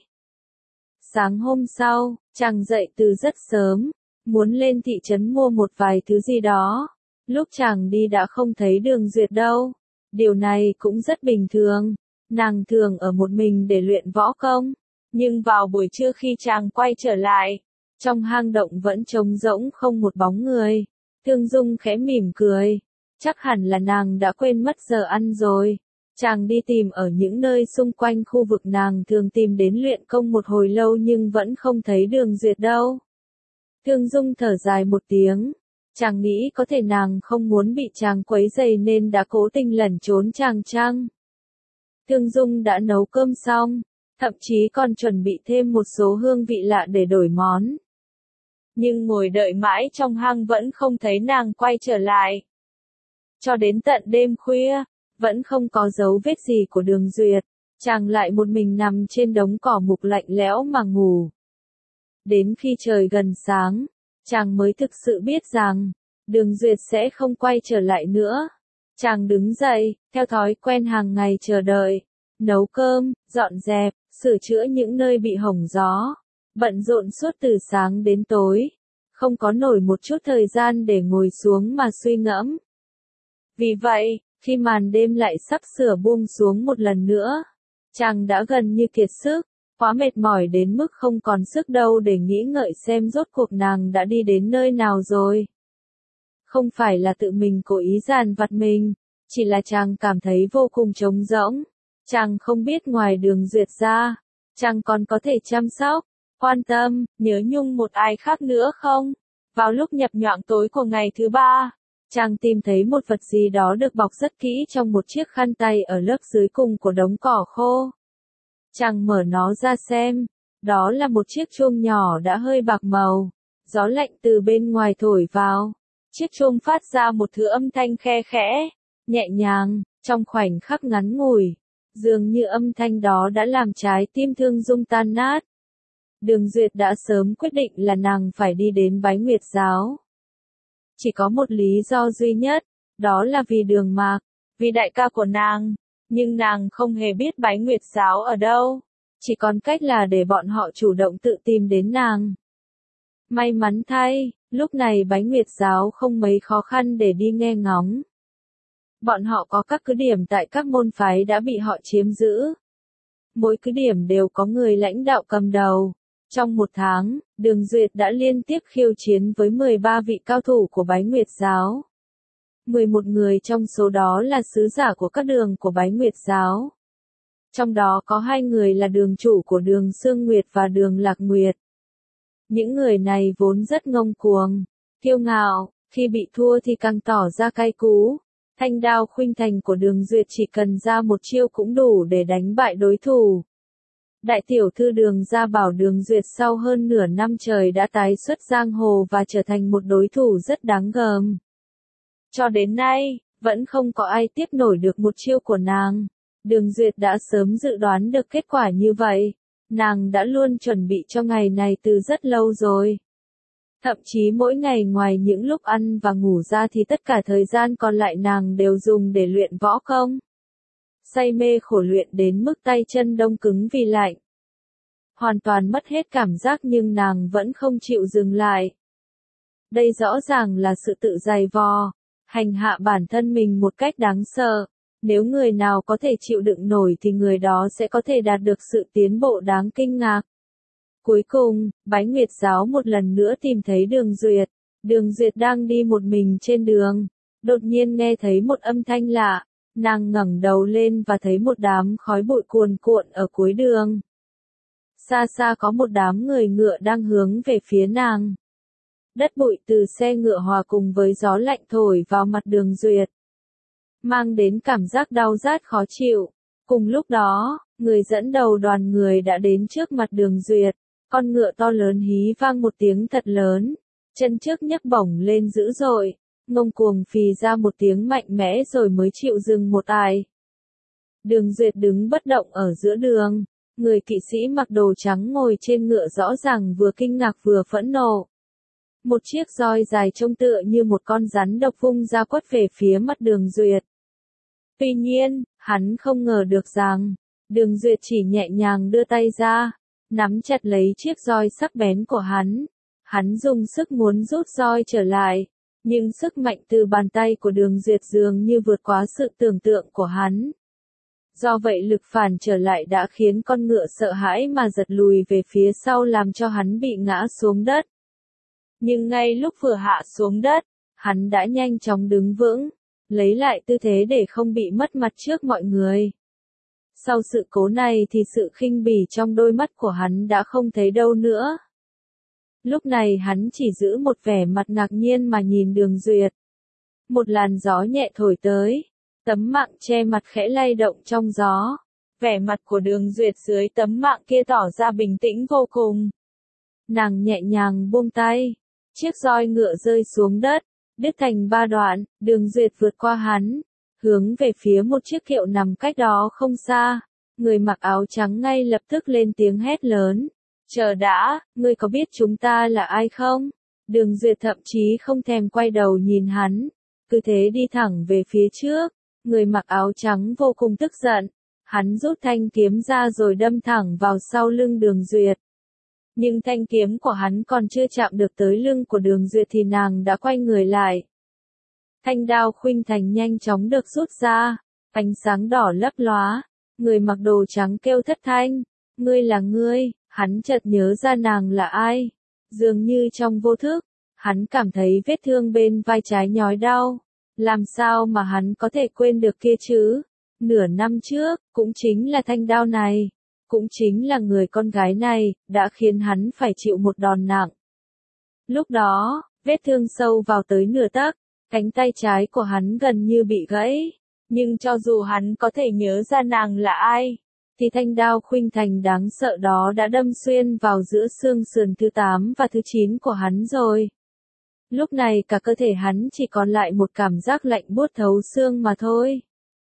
Sáng hôm sau, chàng dậy từ rất sớm, muốn lên thị trấn mua một vài thứ gì đó. Lúc chàng đi đã không thấy Đường Duyệt đâu. Điều này cũng rất bình thường, nàng thường ở một mình để luyện võ công. Nhưng vào buổi trưa khi chàng quay trở lại, trong hang động vẫn trống rỗng không một bóng người. Thương Dung khẽ mỉm cười, chắc hẳn là nàng đã quên mất giờ ăn rồi. Chàng đi tìm ở những nơi xung quanh khu vực nàng thường tìm đến luyện công một hồi lâu nhưng vẫn không thấy Đường Duyệt đâu. Thương Dung thở dài một tiếng, chàng nghĩ có thể nàng không muốn bị chàng quấy rầy nên đã cố tình lẩn trốn chàng chăng. Thương Dung đã nấu cơm xong, thậm chí còn chuẩn bị thêm một số hương vị lạ để đổi món. Nhưng ngồi đợi mãi trong hang vẫn không thấy nàng quay trở lại. Cho đến tận đêm khuya, vẫn không có dấu vết gì của Đường Duyệt, chàng lại một mình nằm trên đống cỏ mục lạnh lẽo mà ngủ. Đến khi trời gần sáng, chàng mới thực sự biết rằng, Đường Duyệt sẽ không quay trở lại nữa. Chàng đứng dậy, theo thói quen hàng ngày chờ đợi, nấu cơm, dọn dẹp, sửa chữa những nơi bị hỏng gió, bận rộn suốt từ sáng đến tối, không có nổi một chút thời gian để ngồi xuống mà suy ngẫm. Vì vậy, khi màn đêm lại sắp sửa buông xuống một lần nữa, chàng đã gần như kiệt sức, quá mệt mỏi đến mức không còn sức đâu để nghĩ ngợi xem rốt cuộc nàng đã đi đến nơi nào rồi. Không phải là tự mình cố ý dằn vặt mình, chỉ là chàng cảm thấy vô cùng trống rỗng. Chàng không biết ngoài Đường Duyệt ra, chàng còn có thể chăm sóc, quan tâm, nhớ nhung một ai khác nữa không? Vào lúc nhập nhoạng tối của ngày thứ ba, chàng tìm thấy một vật gì đó được bọc rất kỹ trong một chiếc khăn tay ở lớp dưới cùng của đống cỏ khô. Chàng mở nó ra xem, đó là một chiếc chuông nhỏ đã hơi bạc màu, gió lạnh từ bên ngoài thổi vào. Chiếc chuông phát ra một thứ âm thanh khe khẽ, nhẹ nhàng, trong khoảnh khắc ngắn ngủi, dường như âm thanh đó đã làm trái tim Thương Dung tan nát. Đường Duyệt đã sớm quyết định là nàng phải đi đến Bái Nguyệt Giáo. Chỉ có một lý do duy nhất, đó là vì Đường Mạc, vì đại ca của nàng, nhưng nàng không hề biết Bái Nguyệt Giáo ở đâu, chỉ còn cách là để bọn họ chủ động tự tìm đến nàng. May mắn thay, lúc này Bái Nguyệt Giáo không mấy khó khăn để đi nghe ngóng. Bọn họ có các cứ điểm tại các môn phái đã bị họ chiếm giữ. Mỗi cứ điểm đều có người lãnh đạo cầm đầu. Trong một tháng, Đường Duyệt đã liên tiếp khiêu chiến với mười ba vị cao thủ của Bái Nguyệt Giáo. mười một người trong số đó là sứ giả của các đường của Bái Nguyệt Giáo. Trong đó có hai người là đường chủ của Đường Sương Nguyệt và Đường Lạc Nguyệt. Những người này vốn rất ngông cuồng, kiêu ngạo, khi bị thua thì càng tỏ ra cay cú. Thanh đao khuynh thành của Đường Duyệt chỉ cần ra một chiêu cũng đủ để đánh bại đối thủ. Đại tiểu thư Đường gia bảo Đường Duyệt sau hơn nửa năm trời đã tái xuất giang hồ và trở thành một đối thủ rất đáng gờm. Cho đến nay, vẫn không có ai tiếp nổi được một chiêu của nàng. Đường Duyệt đã sớm dự đoán được kết quả như vậy. Nàng đã luôn chuẩn bị cho ngày này từ rất lâu rồi. Thậm chí mỗi ngày ngoài những lúc ăn và ngủ ra thì tất cả thời gian còn lại nàng đều dùng để luyện võ công. Say mê khổ luyện đến mức tay chân đông cứng vì lạnh. Hoàn toàn mất hết cảm giác nhưng nàng vẫn không chịu dừng lại. Đây rõ ràng là sự tự dày vò, hành hạ bản thân mình một cách đáng sợ. Nếu người nào có thể chịu đựng nổi thì người đó sẽ có thể đạt được sự tiến bộ đáng kinh ngạc. Cuối cùng, Bái Nguyệt Giáo một lần nữa tìm thấy Đường Duyệt. Đường Duyệt đang đi một mình trên đường. Đột nhiên nghe thấy một âm thanh lạ. Nàng ngẩng đầu lên và thấy một đám khói bụi cuồn cuộn ở cuối đường. Xa xa có một đám người ngựa đang hướng về phía nàng. Đất bụi từ xe ngựa hòa cùng với gió lạnh thổi vào mặt Đường Duyệt, mang đến cảm giác đau rát khó chịu. Cùng lúc đó, người dẫn đầu đoàn người đã đến trước mặt Đường Duyệt. Con ngựa to lớn hí vang một tiếng thật lớn, chân trước nhấc bổng lên dữ dội, ngông cuồng phì ra một tiếng mạnh mẽ rồi mới chịu dừng một ai. Đường Duyệt đứng bất động ở giữa đường, người kỵ sĩ mặc đồ trắng ngồi trên ngựa rõ ràng vừa kinh ngạc vừa phẫn nộ. Một chiếc roi dài trông tựa như một con rắn độc vung ra quất về phía mặt Đường Duyệt. Tuy nhiên, hắn không ngờ được rằng, Đường Duyệt chỉ nhẹ nhàng đưa tay ra, nắm chặt lấy chiếc roi sắc bén của hắn. Hắn dùng sức muốn rút roi trở lại, nhưng sức mạnh từ bàn tay của Đường Duyệt dường như vượt quá sự tưởng tượng của hắn. Do vậy lực phản trở lại đã khiến con ngựa sợ hãi mà giật lùi về phía sau làm cho hắn bị ngã xuống đất. Nhưng ngay lúc vừa hạ xuống đất, hắn đã nhanh chóng đứng vững, lấy lại tư thế để không bị mất mặt trước mọi người. Sau sự cố này thì sự khinh bỉ trong đôi mắt của hắn đã không thấy đâu nữa. Lúc này hắn chỉ giữ một vẻ mặt ngạc nhiên mà nhìn Đường Duyệt. Một làn gió nhẹ thổi tới, tấm mạng che mặt khẽ lay động trong gió. Vẻ mặt của Đường Duyệt dưới tấm mạng kia tỏ ra bình tĩnh vô cùng. Nàng nhẹ nhàng buông tay, chiếc roi ngựa rơi xuống đất, đứt thành ba đoạn. Đường Duyệt vượt qua hắn, hướng về phía một chiếc kiệu nằm cách đó không xa. Người mặc áo trắng ngay lập tức lên tiếng hét lớn. Chờ đã, ngươi có biết chúng ta là ai không? Đường Duyệt thậm chí không thèm quay đầu nhìn hắn, cứ thế đi thẳng về phía trước. Người mặc áo trắng vô cùng tức giận. Hắn rút thanh kiếm ra rồi đâm thẳng vào sau lưng Đường Duyệt. Nhưng thanh kiếm của hắn còn chưa chạm được tới lưng của Đường Duyệt thì nàng đã quay người lại. Thanh đao khuynh thành nhanh chóng được rút ra, ánh sáng đỏ lấp lóa, người mặc đồ trắng kêu thất thanh, ngươi là ngươi, hắn chợt nhớ ra nàng là ai. Dường như trong vô thức, hắn cảm thấy vết thương bên vai trái nhói đau, làm sao mà hắn có thể quên được kia chứ? Nửa năm trước, cũng chính là thanh đao này, cũng chính là người con gái này, đã khiến hắn phải chịu một đòn nặng. Lúc đó, vết thương sâu vào tới nửa tấc, cánh tay trái của hắn gần như bị gãy, nhưng cho dù hắn có thể nhớ ra nàng là ai, thì thanh đao khuynh thành đáng sợ đó đã đâm xuyên vào giữa xương sườn thứ tám và thứ chín của hắn rồi. Lúc này cả cơ thể hắn chỉ còn lại một cảm giác lạnh buốt thấu xương mà thôi.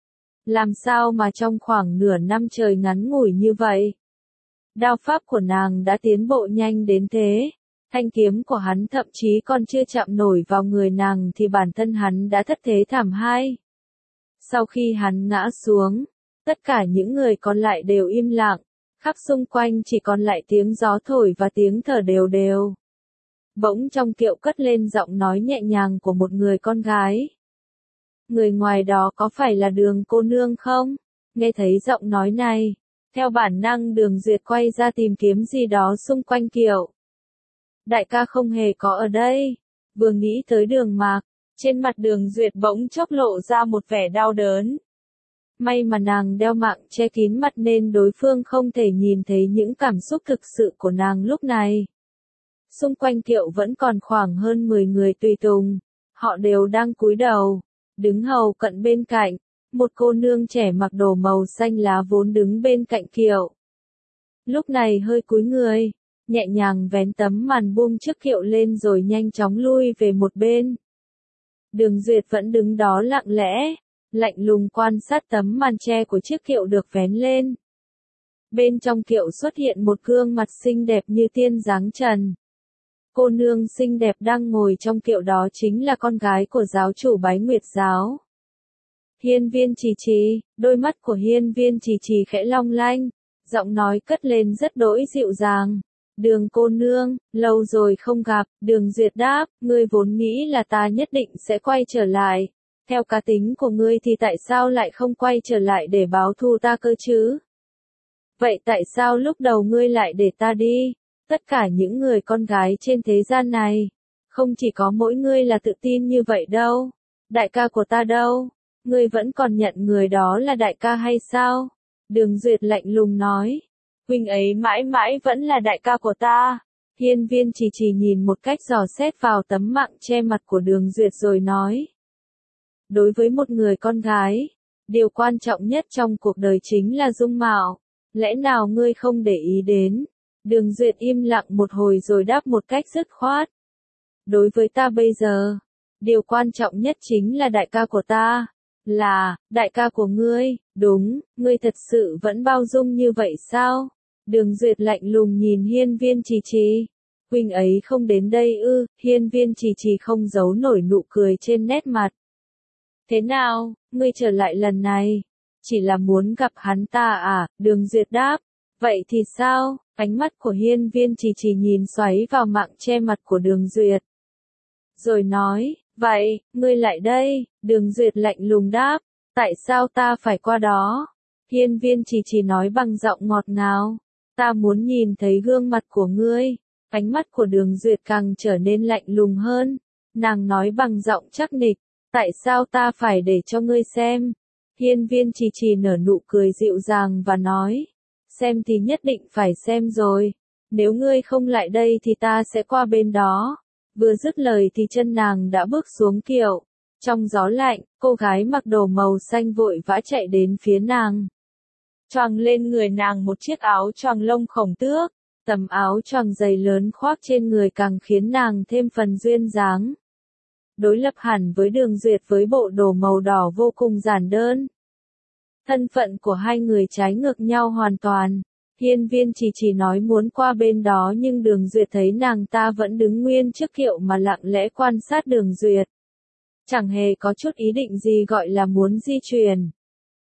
Làm sao mà trong khoảng nửa năm trời ngắn ngủi như vậy, đao pháp của nàng đã tiến bộ nhanh đến thế. Thanh kiếm của hắn thậm chí còn chưa chạm nổi vào người nàng thì bản thân hắn đã thất thế thảm hai. Sau khi hắn ngã xuống, tất cả những người còn lại đều im lặng, khắp xung quanh chỉ còn lại tiếng gió thổi và tiếng thở đều đều. Bỗng trong kiệu cất lên giọng nói nhẹ nhàng của một người con gái. Người ngoài đó có phải là Đường cô nương không? Nghe thấy giọng nói này, theo bản năng Đường Duyệt quay ra tìm kiếm gì đó xung quanh kiệu. Đại ca không hề có ở đây. Vừa nghĩ tới Đường Mạc, trên mặt Đường Duyệt bỗng chốc lộ ra một vẻ đau đớn. May mà nàng đeo mạng che kín mặt nên đối phương không thể nhìn thấy những cảm xúc thực sự của nàng lúc này. Xung quanh kiệu vẫn còn khoảng hơn mười người tùy tùng, họ đều đang cúi đầu, đứng hầu cận bên cạnh, một cô nương trẻ mặc đồ màu xanh lá vốn đứng bên cạnh kiệu. Lúc này hơi cúi người, nhẹ nhàng vén tấm màn buông trước kiệu lên rồi nhanh chóng lui về một bên. Đường Duyệt vẫn đứng đó lặng lẽ, lạnh lùng quan sát tấm màn che của chiếc kiệu được vén lên. Bên trong kiệu xuất hiện một gương mặt xinh đẹp như tiên dáng trần. Cô nương xinh đẹp đang ngồi trong kiệu đó chính là con gái của giáo chủ Bái Nguyệt giáo. Hiên Viên Trì Trì, đôi mắt của Hiên Viên Trì Trì khẽ long lanh, giọng nói cất lên rất đỗi dịu dàng. Đường cô nương, lâu rồi không gặp. Đường Duyệt đáp, ngươi vốn nghĩ là ta nhất định sẽ quay trở lại. Theo cá tính của ngươi thì tại sao lại không quay trở lại để báo thù ta cơ chứ? Vậy tại sao lúc đầu ngươi lại để ta đi? Tất cả những người con gái trên thế gian này, không chỉ có mỗi ngươi là tự tin như vậy đâu. Đại ca của ta đâu? Ngươi vẫn còn nhận người đó là đại ca hay sao? Đường Duyệt lạnh lùng nói. Huynh ấy mãi mãi vẫn là đại ca của ta. Hiên Viên Trì Trì nhìn một cách dò xét vào tấm mạng che mặt của Đường Duyệt rồi nói. Đối với một người con gái, điều quan trọng nhất trong cuộc đời chính là dung mạo. Lẽ nào ngươi không để ý đến? Đường Duyệt im lặng một hồi rồi đáp một cách dứt khoát. Đối với ta bây giờ, điều quan trọng nhất chính là đại ca của ta. Là, đại ca của ngươi, đúng, ngươi thật sự vẫn bao dung như vậy sao? Đường Duyệt lạnh lùng nhìn Hiên Viên Trì Trì. Huynh ấy không đến đây ư? Hiên Viên Trì Trì không giấu nổi nụ cười trên nét mặt. Thế nào, ngươi trở lại lần này? Chỉ là muốn gặp hắn ta à? Đường Duyệt đáp. Vậy thì sao? Ánh mắt của Hiên Viên Trì Trì nhìn xoáy vào mạng che mặt của Đường Duyệt. Rồi nói, vậy, ngươi lại đây. Đường Duyệt lạnh lùng đáp. Tại sao ta phải qua đó? Hiên Viên Trì Trì nói bằng giọng ngọt ngào. Ta muốn nhìn thấy gương mặt của ngươi. Ánh mắt của Đường Duyệt càng trở nên lạnh lùng hơn. Nàng nói bằng giọng chắc nịch. Tại sao ta phải để cho ngươi xem? Hiên Viên Trì Trì nở nụ cười dịu dàng và nói. Xem thì nhất định phải xem rồi. Nếu ngươi không lại đây thì ta sẽ qua bên đó. Vừa dứt lời thì chân nàng đã bước xuống kiệu. Trong gió lạnh, cô gái mặc đồ màu xanh vội vã chạy đến phía nàng. Choàng lên người nàng một chiếc áo choàng lông khổng tước. Tấm áo choàng dày lớn khoác trên người càng khiến nàng thêm phần duyên dáng. Đối lập hẳn với Đường Duyệt với bộ đồ màu đỏ vô cùng giản đơn. Thân phận của hai người trái ngược nhau hoàn toàn. Hiên Viên Trì Trì nói muốn qua bên đó nhưng Đường Duyệt thấy nàng ta vẫn đứng nguyên trước kiệu mà lặng lẽ quan sát Đường Duyệt. Chẳng hề có chút ý định gì gọi là muốn di chuyển.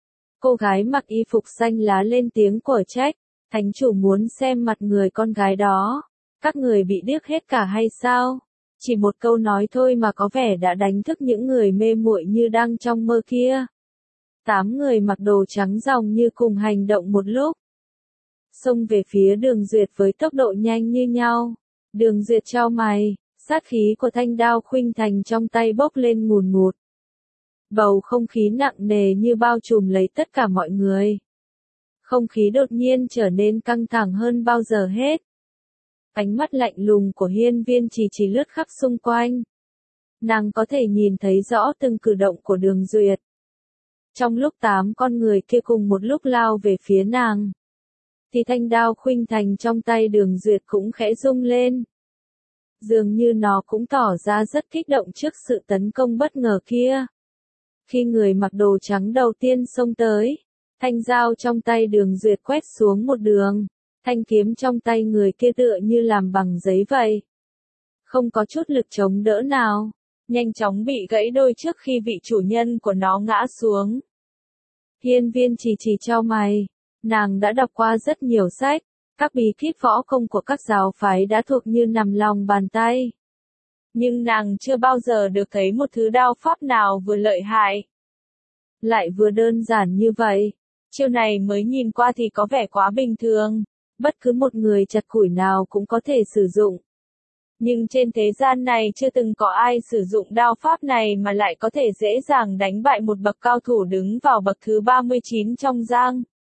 Cô gái mặc y phục xanh lá lên tiếng của trách, thánh chủ muốn xem mặt người con gái đó. Các người bị điếc hết cả hay sao? Chỉ một câu nói thôi mà có vẻ đã đánh thức những người mê muội như đang trong mơ kia. Tám người mặc đồ trắng ròng như cùng hành động một lúc. Xông về phía Đường Duyệt với tốc độ nhanh như nhau. Đường Duyệt chau mày, sát khí của thanh đao khuynh thành trong tay bốc lên ngùn ngụt. Bầu không khí nặng nề như bao trùm lấy tất cả mọi người. Không khí đột nhiên trở nên căng thẳng hơn bao giờ hết. Ánh mắt lạnh lùng của Hiên Viên Chỉ Chỉ lướt khắp xung quanh. Nàng có thể nhìn thấy rõ từng cử động của Đường Duyệt. Trong lúc tám con người kia cùng một lúc lao về phía nàng, thì thanh đao khuynh thành trong tay Đường Duyệt cũng khẽ rung lên. Dường như nó cũng tỏ ra rất kích động trước sự tấn công bất ngờ kia. Khi người mặc đồ trắng đầu tiên xông tới, thanh dao trong tay Đường Duyệt quét xuống một đường, thanh kiếm trong tay người kia tựa như làm bằng giấy vậy. Không có chút lực chống đỡ nào, nhanh chóng bị gãy đôi trước khi vị chủ nhân của nó ngã xuống. Hiên Viên Chỉ Chỉ chau mày, nàng đã đọc qua rất nhiều sách, các bí kíp võ công của các giáo phái đã thuộc như nằm lòng bàn tay. Nhưng nàng chưa bao giờ được thấy một thứ đao pháp nào vừa lợi hại, lại vừa đơn giản như vậy. Chiêu này mới nhìn qua thì có vẻ quá bình thường, bất cứ một người chặt củi nào cũng có thể sử dụng. Nhưng trên thế gian này chưa từng có ai sử dụng đao pháp này mà lại có thể dễ dàng đánh bại một bậc cao thủ đứng vào bậc thứ ba mươi chín trong giang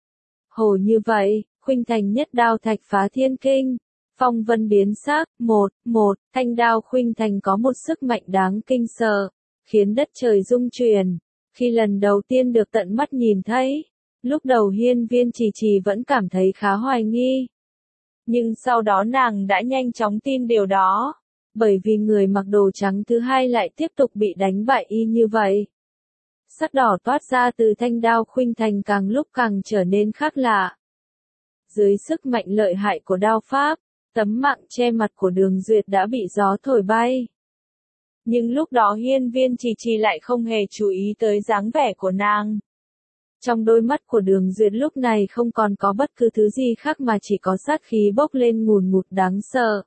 hồ như vậy. Khuynh thành nhất đao thạch phá thiên kinh, phong vân biến sắc. Một, một, thanh đao khuynh thành có một sức mạnh đáng kinh sợ, khiến đất trời rung chuyển. Khi lần đầu tiên được tận mắt nhìn thấy, lúc đầu Hiên Viên Chỉ Chỉ vẫn cảm thấy khá hoài nghi. Nhưng sau đó nàng đã nhanh chóng tin điều đó, bởi vì người mặc đồ trắng thứ hai lại tiếp tục bị đánh bại y như vậy. Sắc đỏ toát ra từ thanh đao khuynh thành càng lúc càng trở nên khác lạ. Dưới sức mạnh lợi hại của đao pháp, tấm mạng che mặt của Đường Duyệt đã bị gió thổi bay. Nhưng lúc đó Hiên Viên Chỉ Chỉ lại không hề chú ý tới dáng vẻ của nàng. Trong đôi mắt của Đường Duyệt lúc này không còn có bất cứ thứ gì khác mà chỉ có sát khí bốc lên ngùn ngụt đáng sợ.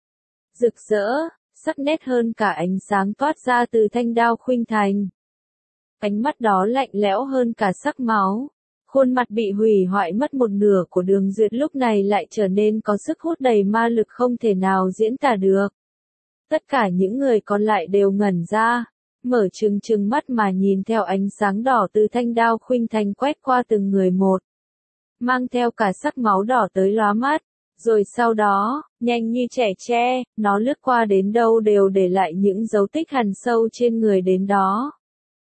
Rực rỡ, sắc nét hơn cả ánh sáng toát ra từ thanh đao khuynh thành. Ánh mắt đó lạnh lẽo hơn cả sắc máu. Khuôn mặt bị hủy hoại mất một nửa của Đường Duyệt lúc này lại trở nên có sức hút đầy ma lực không thể nào diễn tả được. Tất cả những người còn lại đều ngẩn ra, mở trừng trừng mắt mà nhìn theo ánh sáng đỏ từ thanh đao khuynh thành quét qua từng người một, mang theo cả sắc máu đỏ tới lóa mắt. Rồi sau đó, nhanh như trẻ tre, nó lướt qua đến đâu đều để lại những dấu tích hằn sâu trên người đến đó.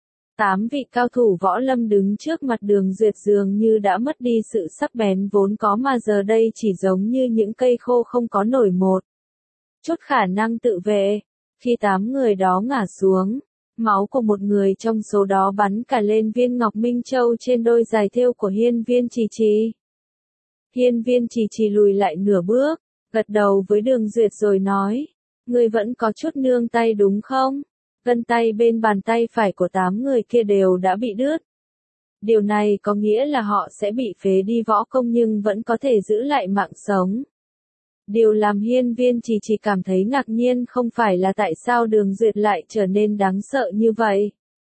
Tám vị cao thủ võ lâm đứng trước mặt Đường Duyệt dường như đã mất đi sự sắc bén vốn có mà giờ đây chỉ giống như những cây khô không có nổi một chút khả năng tự vệ. Khi tám người đó ngã xuống, máu của một người trong số đó bắn cả lên viên ngọc minh châu trên đôi giày thêu của Hiên Viên Chỉ Chỉ. Hiên Viên Chỉ Chỉ lùi lại nửa bước, gật đầu với Đường Duyệt rồi nói, ngươi vẫn có chút nương tay đúng không? Gân tay bên bàn tay phải của tám người kia đều đã bị đứt. Điều này có nghĩa là họ sẽ bị phế đi võ công nhưng vẫn có thể giữ lại mạng sống. Điều làm Hiên Viên Chỉ Chỉ cảm thấy ngạc nhiên không phải là tại sao Đường Duyệt lại trở nên đáng sợ như vậy,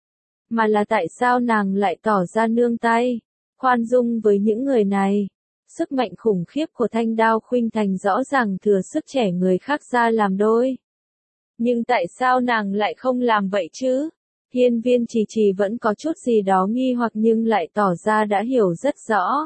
mà là tại sao nàng lại tỏ ra nương tay, khoan dung với những người này. Sức mạnh khủng khiếp của thanh đao khuynh thành rõ ràng thừa sức trẻ người khác ra làm đôi. Nhưng tại sao nàng lại không làm vậy chứ? Hiên Viên Chỉ Chỉ vẫn có chút gì đó nghi hoặc nhưng lại tỏ ra đã hiểu rất rõ,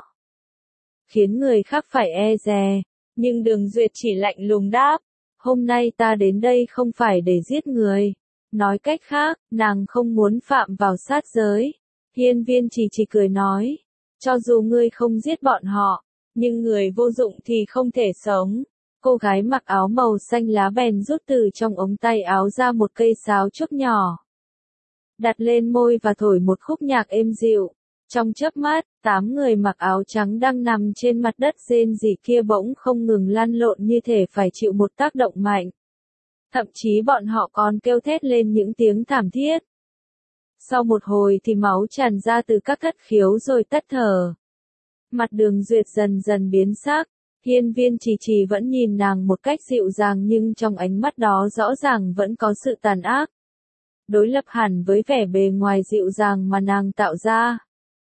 khiến người khác phải e dè. Nhưng Đường Duyệt chỉ lạnh lùng đáp, hôm nay ta đến đây không phải để giết người. Nói cách khác, nàng không muốn phạm vào sát giới. Hiên Viên Chỉ Chỉ cười nói, cho dù ngươi không giết bọn họ, nhưng người vô dụng thì không thể sống. Cô gái mặc áo màu xanh lá bèn rút từ trong ống tay áo ra một cây sáo trúc nhỏ, đặt lên môi và thổi một khúc nhạc êm dịu. Trong chớp mắt, tám người mặc áo trắng đang nằm trên mặt đất rên rỉ kia bỗng không ngừng lăn lộn như thể phải chịu một tác động mạnh. Thậm chí bọn họ còn kêu thét lên những tiếng thảm thiết. Sau một hồi thì máu tràn ra từ các thất khiếu rồi tắt thở. Mặt Đường Duyệt dần dần biến sắc, Hiên Viên Trì Trì vẫn nhìn nàng một cách dịu dàng nhưng trong ánh mắt đó rõ ràng vẫn có sự tàn ác. Đối lập hẳn với vẻ bề ngoài dịu dàng mà nàng tạo ra.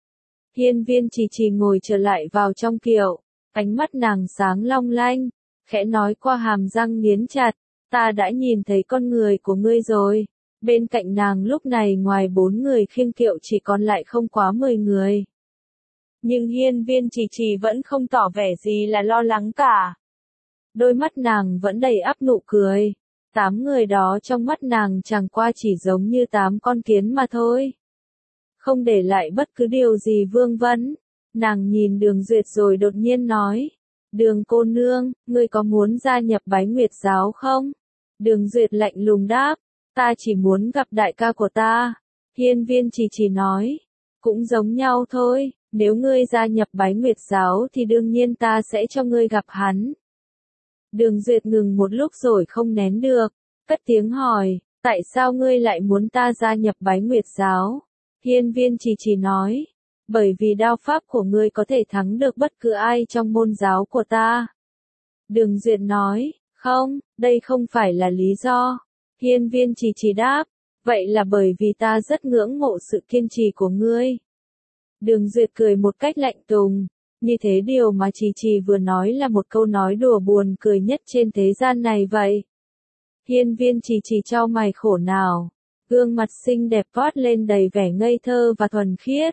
Hiên Viên Trì Trì ngồi trở lại vào trong kiệu, ánh mắt nàng sáng long lanh, khẽ nói qua hàm răng nghiến chặt, ta đã nhìn thấy con người của ngươi rồi. Bên cạnh nàng lúc này ngoài bốn người khiêng kiệu chỉ còn lại không quá mười người. Nhưng Hiên Viên Trì Trì vẫn không tỏ vẻ gì là lo lắng cả. Đôi mắt nàng vẫn đầy ắp nụ cười. Tám người đó trong mắt nàng chẳng qua chỉ giống như tám con kiến mà thôi. Không để lại bất cứ điều gì vương vấn. Nàng nhìn Đường Duyệt rồi đột nhiên nói. Đường cô nương, ngươi có muốn gia nhập Bái Nguyệt giáo không? Đường Duyệt lạnh lùng đáp. Ta chỉ muốn gặp đại ca của ta. Hiên Viên Trì Trì nói. Cũng giống nhau thôi, nếu ngươi gia nhập Bái Nguyệt giáo thì đương nhiên ta sẽ cho ngươi gặp hắn. Đường Duyệt ngừng một lúc rồi không nén được, cất tiếng hỏi, tại sao ngươi lại muốn ta gia nhập Bái Nguyệt giáo? Hiên Viên Trì Trì nói, bởi vì đao pháp của ngươi có thể thắng được bất cứ ai trong môn giáo của ta. Đường Duyệt nói, không, đây không phải là lý do. Hiên Viên Trì Trì đáp, vậy là bởi vì ta rất ngưỡng mộ sự kiên trì của ngươi. Đường Duyệt cười một cách lạnh lùng, như thế điều mà Trì Trì vừa nói là một câu nói đùa buồn cười nhất trên thế gian này vậy. Hiên Viên Trì Trì chau mày khổ nào, gương mặt xinh đẹp toát lên đầy vẻ ngây thơ và thuần khiết.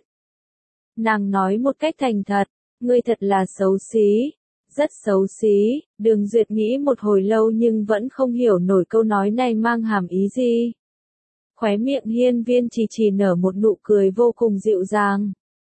Nàng nói một cách thành thật, ngươi thật là xấu xí, rất xấu xí. Đường Duyệt nghĩ một hồi lâu nhưng vẫn không hiểu nổi câu nói này mang hàm ý gì. Khóe miệng Hiên Viên Trì Trì nở một nụ cười vô cùng dịu dàng,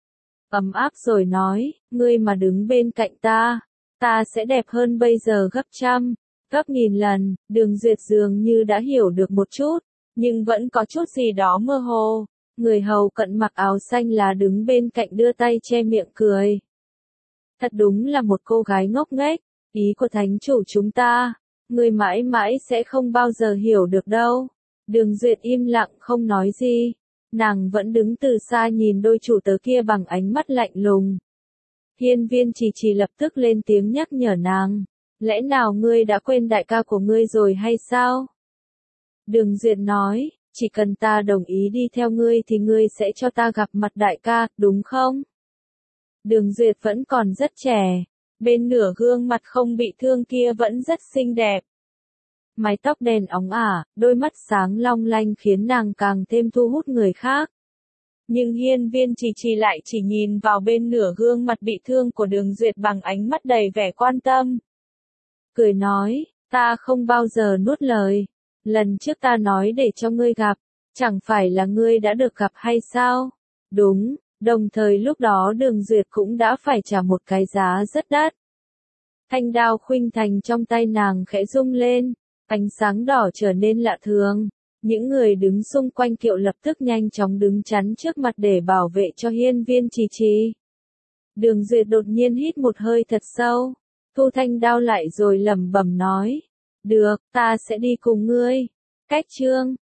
ấm áp rồi nói, ngươi mà đứng bên cạnh ta, ta sẽ đẹp hơn bây giờ gấp trăm, gấp nghìn lần. Đường Duyệt dường như đã hiểu được một chút, nhưng vẫn có chút gì đó mơ hồ. Người hầu cận mặc áo xanh là đứng bên cạnh đưa tay che miệng cười. Thật đúng là một cô gái ngốc nghếch, ý của thánh chủ chúng ta, ngươi mãi mãi sẽ không bao giờ hiểu được đâu. Đường Duyệt im lặng không nói gì, nàng vẫn đứng từ xa nhìn đôi chủ tớ kia bằng ánh mắt lạnh lùng. Hiên Viên Trì Trì lập tức lên tiếng nhắc nhở nàng, lẽ nào ngươi đã quên đại ca của ngươi rồi hay sao? Đường Duyệt nói, chỉ cần ta đồng ý đi theo ngươi thì ngươi sẽ cho ta gặp mặt đại ca, đúng không? Đường Duyệt vẫn còn rất trẻ, bên nửa gương mặt không bị thương kia vẫn rất xinh đẹp. Mái tóc đen óng ả, đôi mắt sáng long lanh khiến nàng càng thêm thu hút người khác. Nhưng Hiên Viên Trì Trì lại chỉ nhìn vào bên nửa gương mặt bị thương của Đường Duyệt bằng ánh mắt đầy vẻ quan tâm. Cười nói, ta không bao giờ nuốt lời. Lần trước ta nói để cho ngươi gặp, chẳng phải là ngươi đã được gặp hay sao? Đúng, đồng thời lúc đó Đường Duyệt cũng đã phải trả một cái giá rất đắt. Thanh đao khuynh thành trong tay nàng khẽ rung lên, ánh sáng đỏ trở nên lạ thường. Những người đứng xung quanh kiệu lập tức nhanh chóng đứng chắn trước mặt để bảo vệ cho Hiên Viên Trì Trì. Đường Duyệt đột nhiên hít một hơi thật sâu, thu thanh đao lại rồi lẩm bẩm nói, được, ta sẽ đi cùng ngươi. Cách chương